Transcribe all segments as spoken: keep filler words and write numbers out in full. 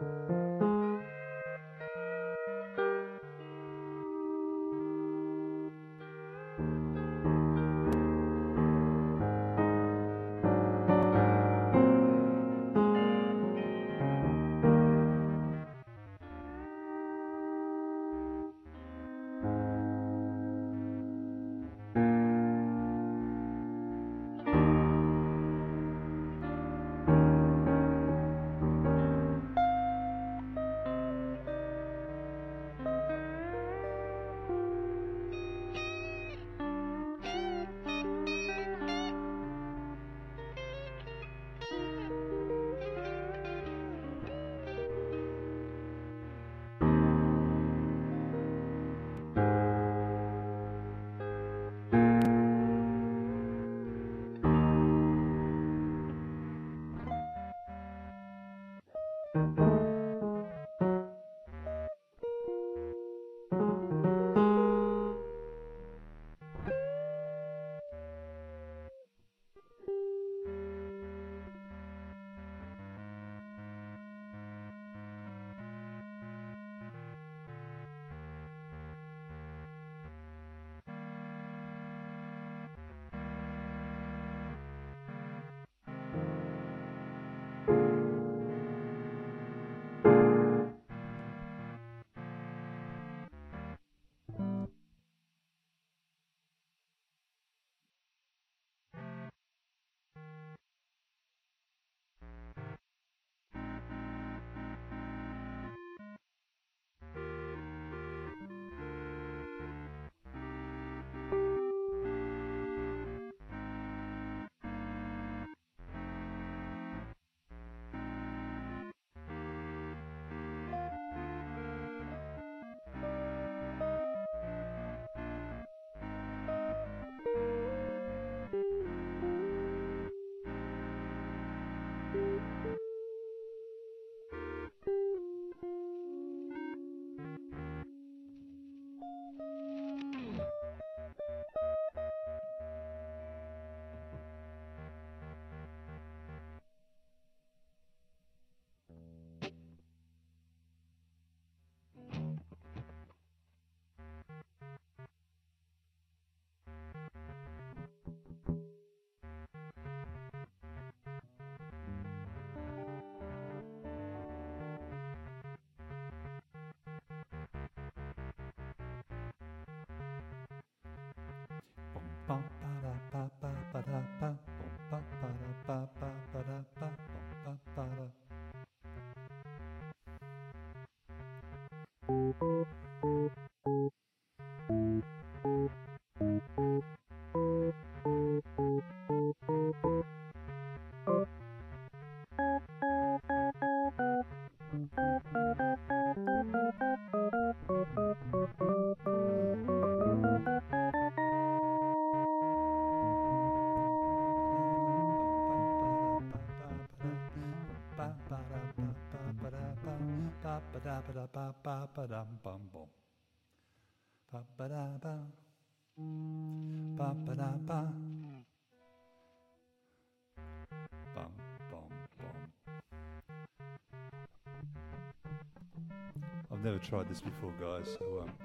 I've never tried this before, guys, so um,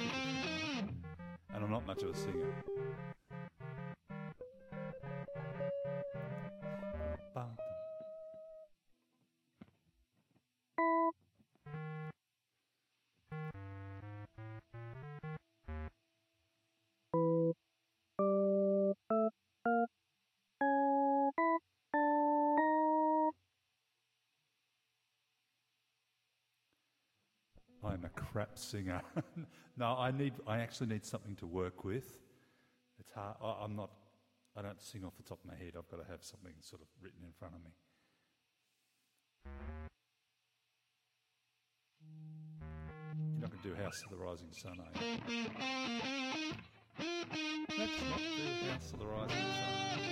and I'm not much of a singer. I'm a crap singer. No, I need. I actually need something to work with. It's hard. I, I'm not. I don't sing off the top of my head. I've got to have something sort of written in front of me. You're not going to do House of the Rising Sun, are you? Let's not do House of the Rising Sun.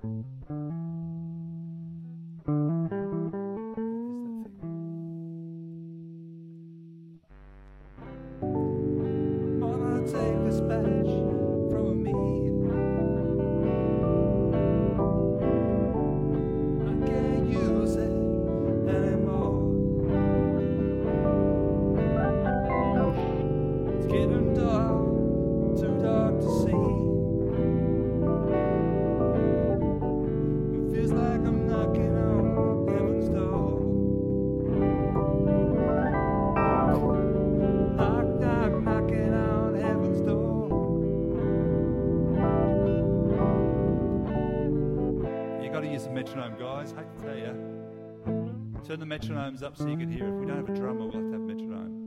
Metronome, guys. Hate to tell you. Turn the metronomes up so you can hear it. If we don't have a drummer, we'll have to have a metronome.